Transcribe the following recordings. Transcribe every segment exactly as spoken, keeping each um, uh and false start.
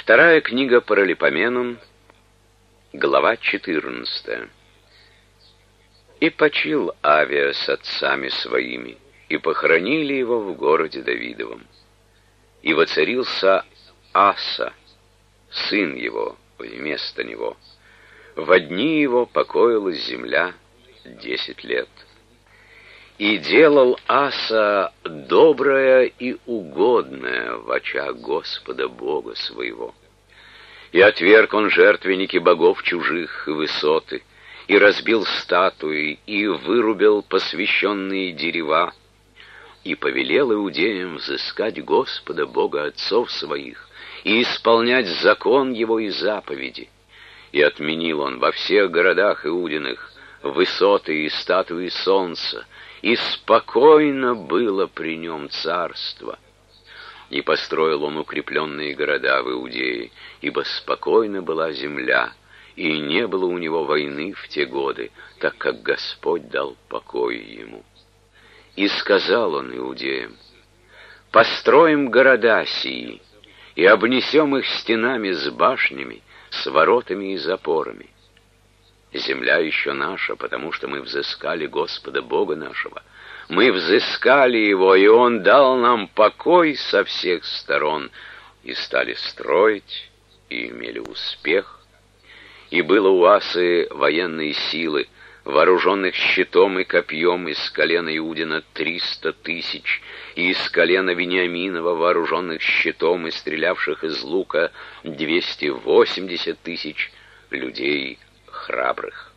Вторая книга Паралипоменон, глава четырнадцатая. «И почил Авия с отцами своими, и похоронили его в городе Давидовом. И воцарился Аса, сын его, вместо него. Во дни его покоилась земля десять лет. И делал Аса доброе и угодное в очах Господа Бога своего. И отверг он жертвенники богов чужих и высоты, и разбил статуи, и вырубил посвященные дерева, и повелел иудеям взыскать Господа Бога отцов своих, и исполнять закон его и заповеди. И отменил он во всех городах иудиных высоты и статуи солнца, и спокойно было при нем царство. И построил он укрепленные города в Иудее, ибо спокойна была земля, и не было у него войны в те годы, так как Господь дал покой ему. И сказал он иудеям: построим города сии, и обнесем их стенами с башнями, с воротами и запорами. Земля еще наша, потому что мы взыскали Господа Бога нашего. Мы взыскали Его, и Он дал нам покой со всех сторон. И стали строить, и имели успех. И было у Асы военные силы, вооруженных щитом и копьем из колена Иудина триста тысяч, и из колена Вениаминова, вооруженных щитом и стрелявших из лука двести восемьдесят тысяч людей храбрых.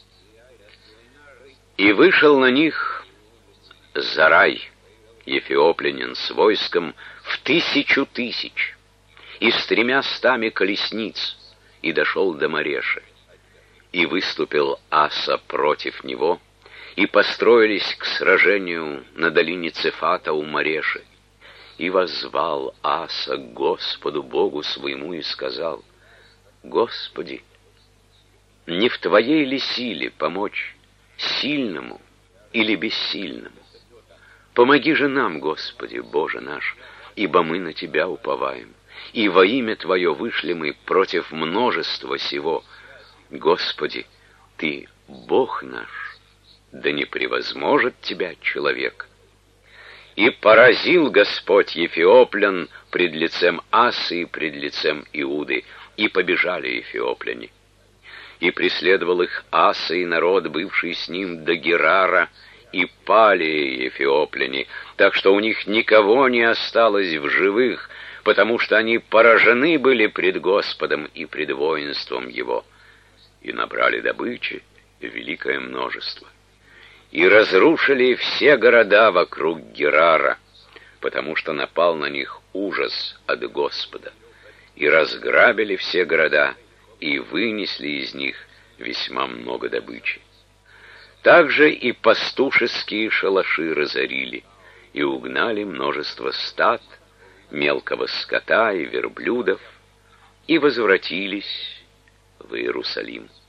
И вышел на них Зарай, ефиоплянин, с войском в тысячу тысяч и с тремя стами колесниц, и дошел до Мареши. И выступил Аса против него, и построились к сражению на долине Цефата у Мареши. И воззвал Аса к Господу Богу своему и сказал: Господи, не в Твоей ли силе помочь сильному или бессильному? Помоги же нам, Господи, Боже наш, ибо мы на Тебя уповаем, и во имя Твое вышли мы против множества сего. Господи, Ты Бог наш, да не превозможет Тебя человек. И поразил Господь ефиоплян пред лицем Асы и пред лицем Иуды, и побежали ефиопляне. И преследовал их Аса и народ, бывший с ним, до Герара, и пали ефиопляне, так что у них никого не осталось в живых, потому что они поражены были пред Господом и пред воинством его. И набрали добычи великое множество. И разрушили все города вокруг Герара, потому что напал на них ужас от Господа. И разграбили все города, и вынесли из них весьма много добычи. Также и пастушеские шалаши разорили, и угнали множество стад, мелкого скота и верблюдов, и возвратились в Иерусалим.